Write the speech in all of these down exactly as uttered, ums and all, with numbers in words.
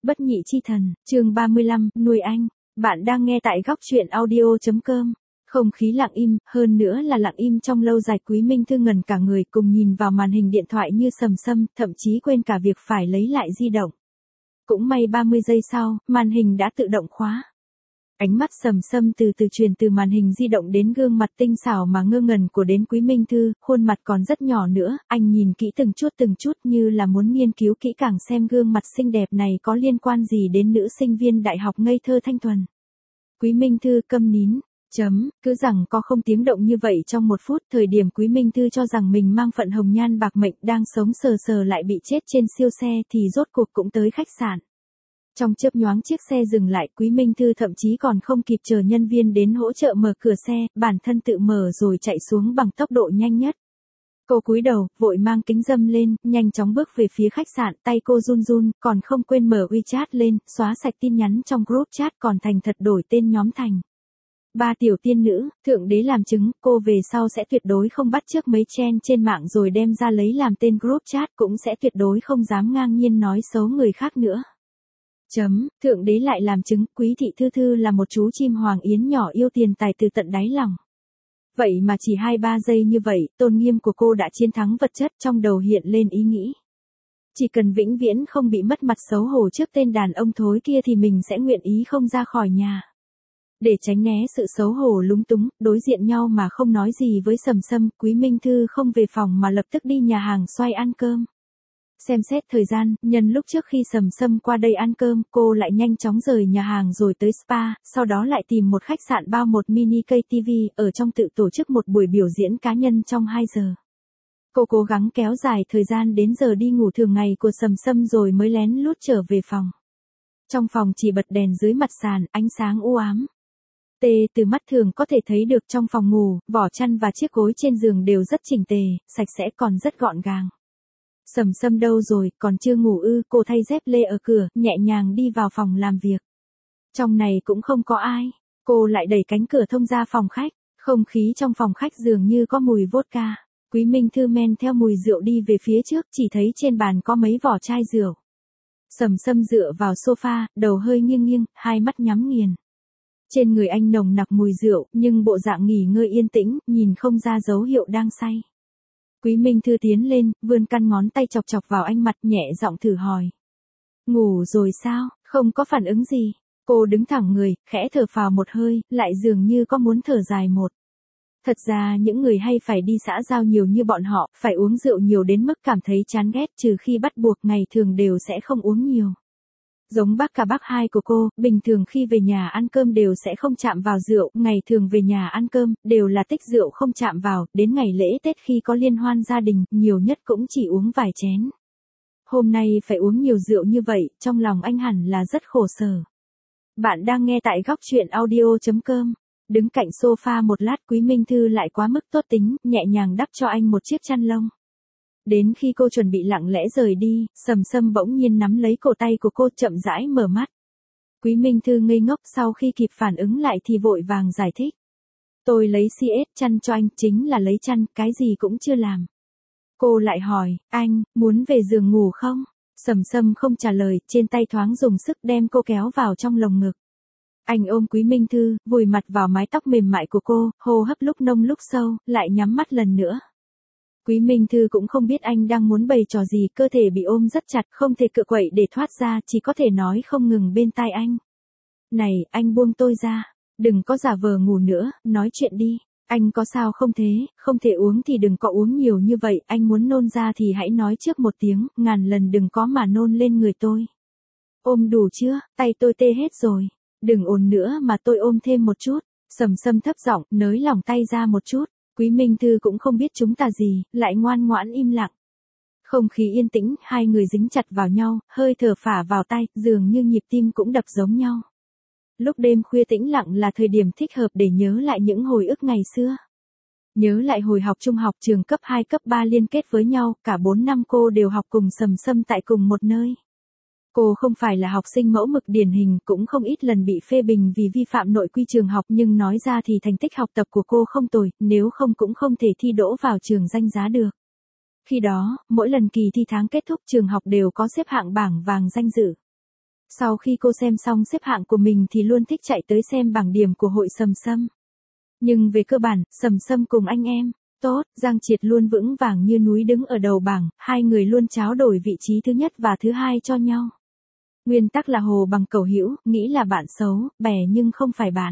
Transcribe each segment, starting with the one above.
Bất nhị chi thần, chương ba mươi lăm, nuôi anh. Bạn đang nghe tại góc truyện audio.com. Không khí lặng im, hơn nữa là lặng im trong lâu dài. Quý Minh Thư ngẩn cả người cùng nhìn vào màn hình điện thoại như sầm sâm, thậm chí quên cả việc phải lấy lại di động. Cũng may ba mươi giây sau, màn hình đã tự động khóa. Ánh mắt sầm sâm từ từ truyền từ màn hình di động đến gương mặt tinh xảo mà ngơ ngẩn của đến Quý Minh Thư, khuôn mặt còn rất nhỏ nữa, anh nhìn kỹ từng chút từng chút như là muốn nghiên cứu kỹ càng xem gương mặt xinh đẹp này có liên quan gì đến nữ sinh viên đại học ngây thơ thanh thuần. Quý Minh Thư câm nín, chấm, cứ rằng có không tiếng động như vậy trong một phút, thời điểm Quý Minh Thư cho rằng mình mang phận hồng nhan bạc mệnh đang sống sờ sờ lại bị chết trên siêu xe thì rốt cuộc cũng tới khách sạn. Trong chớp nhoáng chiếc xe dừng lại, Quý Minh Thư thậm chí còn không kịp chờ nhân viên đến hỗ trợ mở cửa xe, bản thân tự mở rồi chạy xuống bằng tốc độ nhanh nhất. Cô cúi đầu, vội mang kính râm lên, nhanh chóng bước về phía khách sạn, tay cô run run, còn không quên mở WeChat lên, xóa sạch tin nhắn trong group chat còn thành thật đổi tên nhóm thành Ba tiểu tiên nữ, thượng đế làm chứng, cô về sau sẽ tuyệt đối không bắt chước mấy trend trên mạng rồi đem ra lấy làm tên group chat, cũng sẽ tuyệt đối không dám ngang nhiên nói xấu người khác nữa. Chấm, thượng đế lại làm chứng, Quý thị Thư Thư là một chú chim hoàng yến nhỏ yêu tiền tài từ tận đáy lòng. Vậy mà chỉ hai ba giây như vậy, tôn nghiêm của cô đã chiến thắng vật chất, trong đầu hiện lên ý nghĩ. Chỉ cần vĩnh viễn không bị mất mặt xấu hổ trước tên đàn ông thối kia thì mình sẽ nguyện ý không ra khỏi nhà. Để tránh né sự xấu hổ lúng túng, đối diện nhau mà không nói gì với sầm sâm, Quý Minh Thư không về phòng mà lập tức đi nhà hàng xoay ăn cơm. Xem xét thời gian, nhân lúc trước khi sầm sâm qua đây ăn cơm, cô lại nhanh chóng rời nhà hàng rồi tới spa, sau đó lại tìm một khách sạn bao một mini cây tivi, ở trong tự tổ chức một buổi biểu diễn cá nhân trong hai giờ. Cô cố gắng kéo dài thời gian đến giờ đi ngủ thường ngày của sầm sâm rồi mới lén lút trở về phòng. Trong phòng chỉ bật đèn dưới mặt sàn, ánh sáng u ám. Tê từ mắt thường có thể thấy được trong phòng ngủ, vỏ chăn và chiếc gối trên giường đều rất chỉnh tề, sạch sẽ còn rất gọn gàng. Sầm sâm đâu rồi, còn chưa ngủ ư? Cô thay dép lê ở cửa, nhẹ nhàng đi vào phòng làm việc. Trong này cũng không có ai. Cô lại đẩy cánh cửa thông ra phòng khách. Không khí trong phòng khách dường như có mùi vodka. Quý Minh Thư men theo mùi rượu đi về phía trước, chỉ thấy trên bàn có mấy vỏ chai rượu. Sầm sâm dựa vào sofa, đầu hơi nghiêng nghiêng, hai mắt nhắm nghiền. Trên người anh nồng nặc mùi rượu, nhưng bộ dạng nghỉ ngơi yên tĩnh, nhìn không ra dấu hiệu đang say. Quý Minh Thư tiến lên, vươn căn ngón tay chọc chọc vào anh mặt, nhẹ giọng thử hỏi. Ngủ rồi sao? Không có phản ứng gì. Cô đứng thẳng người, khẽ thở phào một hơi, lại dường như có muốn thở dài một. Thật ra những người hay phải đi xã giao nhiều như bọn họ, phải uống rượu nhiều đến mức cảm thấy chán ghét, trừ khi bắt buộc, ngày thường đều sẽ không uống nhiều. Giống bác cả bác hai của cô, bình thường khi về nhà ăn cơm đều sẽ không chạm vào rượu, ngày thường về nhà ăn cơm, đều là tích rượu không chạm vào, đến ngày lễ Tết khi có liên hoan gia đình, nhiều nhất cũng chỉ uống vài chén. Hôm nay phải uống nhiều rượu như vậy, trong lòng anh hẳn là rất khổ sở. Bạn đang nghe tại góc truyện audio.com. Đứng cạnh sofa một lát, Quý Minh Thư lại quá mức tốt tính, nhẹ nhàng đắp cho anh một chiếc chăn lông. Đến khi cô chuẩn bị lặng lẽ rời đi, sầm sâm bỗng nhiên nắm lấy cổ tay của cô, chậm rãi mở mắt. Quý Minh Thư ngây ngốc, sau khi kịp phản ứng lại thì vội vàng giải thích. Tôi lấy xê ét chăn cho anh, chính là lấy chăn, cái gì cũng chưa làm. Cô lại hỏi, anh, muốn về giường ngủ không? Sầm sâm không trả lời, trên tay thoáng dùng sức đem cô kéo vào trong lồng ngực. Anh ôm Quý Minh Thư, vùi mặt vào mái tóc mềm mại của cô, hô hấp lúc nông lúc sâu, lại nhắm mắt lần nữa. Quý Minh Thư cũng không biết anh đang muốn bày trò gì, cơ thể bị ôm rất chặt, không thể cựa quậy để thoát ra, chỉ có thể nói không ngừng bên tai anh. Này, anh buông tôi ra, đừng có giả vờ ngủ nữa, nói chuyện đi, anh có sao không thế, không thể uống thì đừng có uống nhiều như vậy, anh muốn nôn ra thì hãy nói trước một tiếng, ngàn lần đừng có mà nôn lên người tôi. Ôm đủ chưa, tay tôi tê hết rồi, đừng ồn nữa mà tôi ôm thêm một chút, sầm sâm thấp giọng, nới lỏng tay ra một chút. Quý Minh Thư cũng không biết chúng ta gì, lại ngoan ngoãn im lặng. Không khí yên tĩnh, hai người dính chặt vào nhau, hơi thở phả vào tai, dường như nhịp tim cũng đập giống nhau. Lúc đêm khuya tĩnh lặng là thời điểm thích hợp để nhớ lại những hồi ức ngày xưa. Nhớ lại hồi học trung học, trường cấp hai cấp ba liên kết với nhau, cả bốn năm cô đều học cùng sầm sâm tại cùng một nơi. Cô không phải là học sinh mẫu mực điển hình, cũng không ít lần bị phê bình vì vi phạm nội quy trường học, nhưng nói ra thì thành tích học tập của cô không tồi, nếu không cũng không thể thi đỗ vào trường danh giá được. Khi đó, mỗi lần kỳ thi tháng kết thúc trường học đều có xếp hạng bảng vàng danh dự. Sau khi cô xem xong xếp hạng của mình thì luôn thích chạy tới xem bảng điểm của hội Sầm Sâm. Nhưng về cơ bản, Sầm Sâm cùng anh em, tốt, Giang Triệt luôn vững vàng như núi đứng ở đầu bảng, hai người luôn tráo đổi vị trí thứ nhất và thứ hai cho nhau. Nguyên tắc là hồ bằng cầu hữu, nghĩ là bạn xấu, bè nhưng không phải bạn.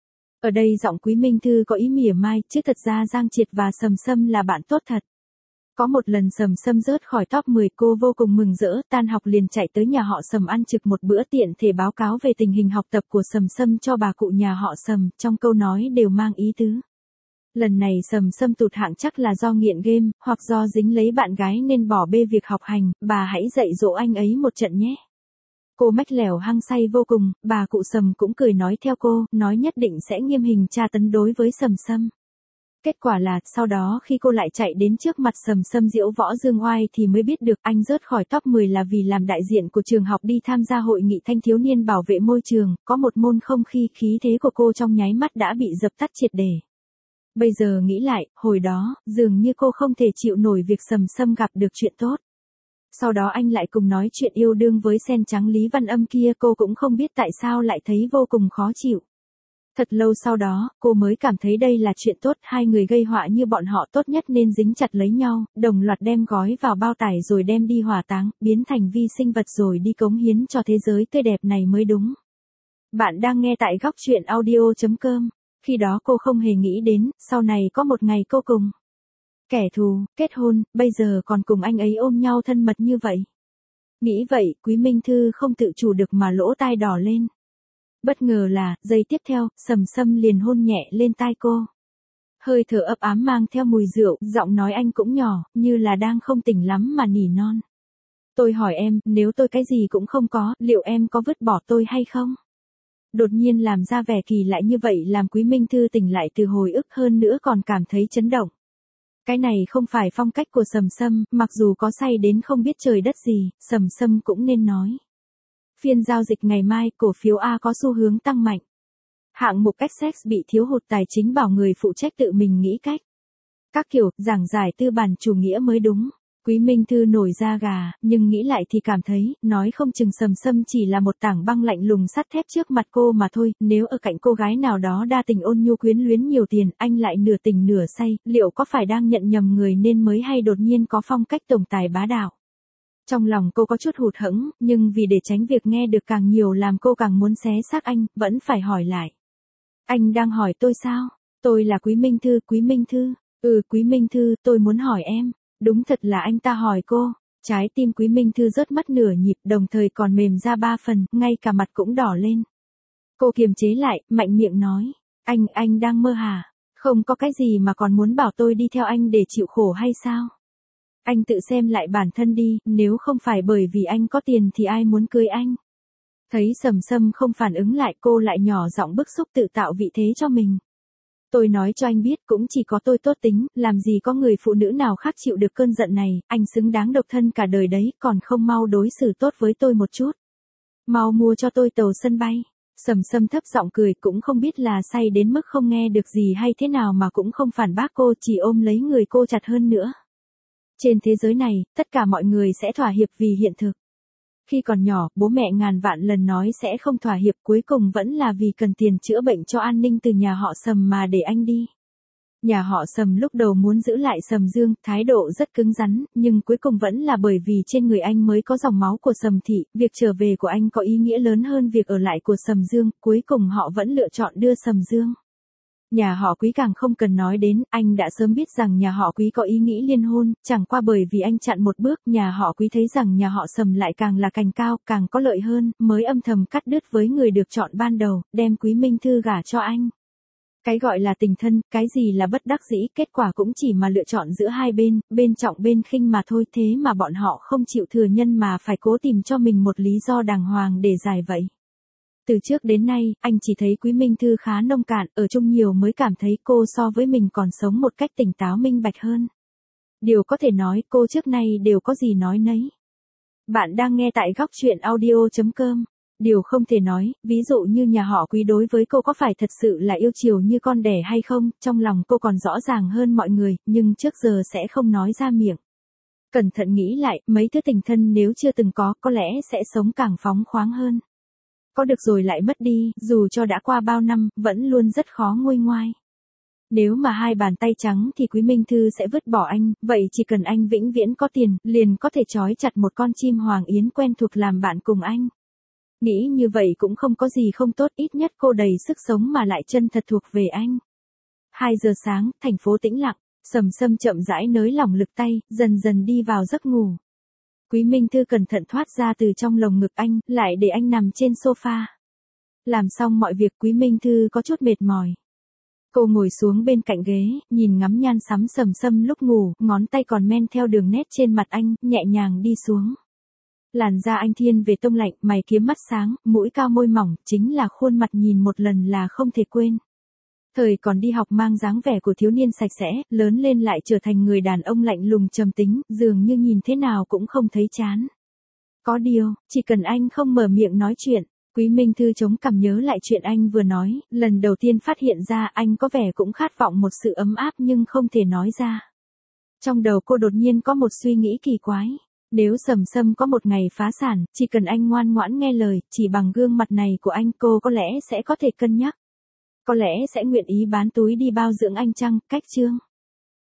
Ở đây giọng Quý Minh Thư có ý mỉa mai, chứ thật ra Giang Triệt và Sầm Sâm là bạn tốt thật. Có một lần Sầm Sâm rớt khỏi top mười, cô vô cùng mừng rỡ, tan học liền chạy tới nhà họ Sầm ăn trực một bữa, tiện thể báo cáo về tình hình học tập của Sầm Sâm cho bà cụ nhà họ Sầm, trong câu nói đều mang ý tứ. Lần này Sầm Sâm tụt hạng chắc là do nghiện game, hoặc do dính lấy bạn gái nên bỏ bê việc học hành, bà hãy dạy dỗ anh ấy một trận nhé. Cô mách lẻo hăng say vô cùng, bà cụ Sầm cũng cười nói theo cô, nói nhất định sẽ nghiêm hình tra tấn đối với Sầm Sâm. Kết quả là, sau đó khi cô lại chạy đến trước mặt Sầm Sâm diễu võ dương oai thì mới biết được anh rớt khỏi top mười là vì làm đại diện của trường học đi tham gia hội nghị thanh thiếu niên bảo vệ môi trường, có một môn không khí khí thế của cô trong nháy mắt đã bị dập tắt triệt để. Bây giờ nghĩ lại, hồi đó, dường như cô không thể chịu nổi việc Sầm Sâm gặp được chuyện tốt. Sau đó anh lại cùng nói chuyện yêu đương với sen trắng Lý Văn Âm kia, cô cũng không biết tại sao lại thấy vô cùng khó chịu. Thật lâu sau đó, cô mới cảm thấy đây là chuyện tốt, hai người gây họa như bọn họ tốt nhất nên dính chặt lấy nhau, đồng loạt đem gói vào bao tải rồi đem đi hỏa táng, biến thành vi sinh vật rồi đi cống hiến cho thế giới tươi đẹp này mới đúng. Bạn đang nghe tại góc truyện audio chấm com. Khi đó cô không hề nghĩ đến, sau này có một ngày cô cùng kẻ thù, kết hôn, bây giờ còn cùng anh ấy ôm nhau thân mật như vậy. Nghĩ vậy, Quý Minh Thư không tự chủ được mà lỗ tai đỏ lên. Bất ngờ là, giây tiếp theo, Sầm Sâm liền hôn nhẹ lên tai cô. Hơi thở ấp ám mang theo mùi rượu, giọng nói anh cũng nhỏ, như là đang không tỉnh lắm mà nỉ non. Tôi hỏi em, nếu tôi cái gì cũng không có, liệu em có vứt bỏ tôi hay không? Đột nhiên làm ra vẻ kỳ lạ như vậy làm Quý Minh Thư tỉnh lại từ hồi ức, hơn nữa còn cảm thấy chấn động. Cái này không phải phong cách của Sầm Sâm, mặc dù có say đến không biết trời đất gì, Sầm Sâm cũng nên nói. Phiên giao dịch ngày mai, cổ phiếu A có xu hướng tăng mạnh. Hạng mục Essex bị thiếu hụt tài chính, bảo người phụ trách tự mình nghĩ cách. Các kiểu, giảng giải tư bản chủ nghĩa mới đúng. Quý Minh Thư nổi da gà, nhưng nghĩ lại thì cảm thấy, nói không chừng Sầm Sâm chỉ là một tảng băng lạnh lùng sắt thép trước mặt cô mà thôi, nếu ở cạnh cô gái nào đó đa tình ôn nhu quyến luyến nhiều tiền, anh lại nửa tỉnh nửa say, liệu có phải đang nhận nhầm người nên mới hay đột nhiên có phong cách tổng tài bá đạo. Trong lòng cô có chút hụt hẫng, nhưng vì để tránh việc nghe được càng nhiều làm cô càng muốn xé xác anh, vẫn phải hỏi lại. Anh đang hỏi tôi sao? Tôi là Quý Minh Thư, Quý Minh Thư. Ừ, Quý Minh Thư, tôi muốn hỏi em. Đúng thật là anh ta hỏi cô. Trái tim Quý Minh Thư rớt mất nửa nhịp, đồng thời còn mềm ra ba phần, ngay cả mặt cũng đỏ lên. Cô kiềm chế lại, mạnh miệng nói. Anh, anh đang mơ hả? Không có cái gì mà còn muốn bảo tôi đi theo anh để chịu khổ hay sao? Anh tự xem lại bản thân đi, nếu không phải bởi vì anh có tiền thì ai muốn cưới anh? Thấy Sầm Sâm không phản ứng lại, cô lại nhỏ giọng bức xúc tự tạo vị thế cho mình. Tôi nói cho anh biết, cũng chỉ có tôi tốt tính, làm gì có người phụ nữ nào khác chịu được cơn giận này, anh xứng đáng độc thân cả đời đấy, còn không mau đối xử tốt với tôi một chút. Mau mua cho tôi tàu sân bay. Sầm Sâm thấp giọng cười, cũng không biết là say đến mức không nghe được gì hay thế nào mà cũng không phản bác cô, chỉ ôm lấy người cô chặt hơn nữa. Trên thế giới này, tất cả mọi người sẽ thỏa hiệp vì hiện thực. Khi còn nhỏ, bố mẹ ngàn vạn lần nói sẽ không thỏa hiệp, cuối cùng vẫn là vì cần tiền chữa bệnh cho An Ninh từ nhà họ Sầm mà để anh đi. Nhà họ Sầm lúc đầu muốn giữ lại Sầm Dương, thái độ rất cứng rắn, nhưng cuối cùng vẫn là bởi vì trên người anh mới có dòng máu của Sầm Thị, việc trở về của anh có ý nghĩa lớn hơn việc ở lại của Sầm Dương, cuối cùng họ vẫn lựa chọn đưa Sầm Dương. Nhà họ Quý càng không cần nói đến, anh đã sớm biết rằng nhà họ Quý có ý nghĩ liên hôn, chẳng qua bởi vì anh chặn một bước, nhà họ Quý thấy rằng nhà họ Sầm lại càng là cành cao, càng có lợi hơn, mới âm thầm cắt đứt với người được chọn ban đầu, đem Quý Minh Thư gả cho anh. Cái gọi là tình thân, cái gì là bất đắc dĩ, kết quả cũng chỉ mà lựa chọn giữa hai bên, bên trọng bên khinh mà thôi, thế mà bọn họ không chịu thừa nhân mà phải cố tìm cho mình một lý do đàng hoàng để giải vậy. Từ trước đến nay, anh chỉ thấy Quý Minh Thư khá nông cạn, ở chung nhiều mới cảm thấy cô so với mình còn sống một cách tỉnh táo minh bạch hơn. Điều có thể nói, cô trước nay đều có gì nói nấy. Bạn đang nghe tại góc truyện audio chấm com. Điều không thể nói, ví dụ như nhà họ Quý đối với cô có phải thật sự là yêu chiều như con đẻ hay không, trong lòng cô còn rõ ràng hơn mọi người, nhưng trước giờ sẽ không nói ra miệng. Cẩn thận nghĩ lại, mấy thứ tình thân nếu chưa từng có, có lẽ sẽ sống càng phóng khoáng hơn. Có được rồi lại mất đi, dù cho đã qua bao năm, vẫn luôn rất khó nguôi ngoai. Nếu mà hai bàn tay trắng thì Quý Minh Thư sẽ vứt bỏ anh, vậy chỉ cần anh vĩnh viễn có tiền, liền có thể trói chặt một con chim hoàng yến quen thuộc làm bạn cùng anh. Nghĩ như vậy cũng không có gì không tốt, ít nhất cô đầy sức sống mà lại chân thật thuộc về anh. hai giờ sáng, thành phố tĩnh lặng, Sầm Sâm chậm rãi nới lỏng lực tay, dần dần đi vào giấc ngủ. Quý Minh Thư cẩn thận thoát ra từ trong lồng ngực anh, lại để anh nằm trên sofa. Làm xong mọi việc Quý Minh Thư có chút mệt mỏi. Cô ngồi xuống bên cạnh ghế, nhìn ngắm nhan sắm Sầm Sâm lúc ngủ, ngón tay còn men theo đường nét trên mặt anh, nhẹ nhàng đi xuống. Làn da anh thiên về tông lạnh, mày kiếm mắt sáng, mũi cao môi mỏng, chính là khuôn mặt nhìn một lần là không thể quên. Thời còn đi học mang dáng vẻ của thiếu niên sạch sẽ, lớn lên lại trở thành người đàn ông lạnh lùng trầm tính, dường như nhìn thế nào cũng không thấy chán. Có điều, chỉ cần anh không mở miệng nói chuyện, Quý Minh Thư chống cằm nhớ lại chuyện anh vừa nói, lần đầu tiên phát hiện ra anh có vẻ cũng khát vọng một sự ấm áp nhưng không thể nói ra. Trong đầu cô đột nhiên có một suy nghĩ kỳ quái. Nếu Sầm Sâm có một ngày phá sản, chỉ cần anh ngoan ngoãn nghe lời, chỉ bằng gương mặt này của anh cô có lẽ sẽ có thể cân nhắc. Có lẽ sẽ nguyện ý bán túi đi bao dưỡng anh chăng, cách chương.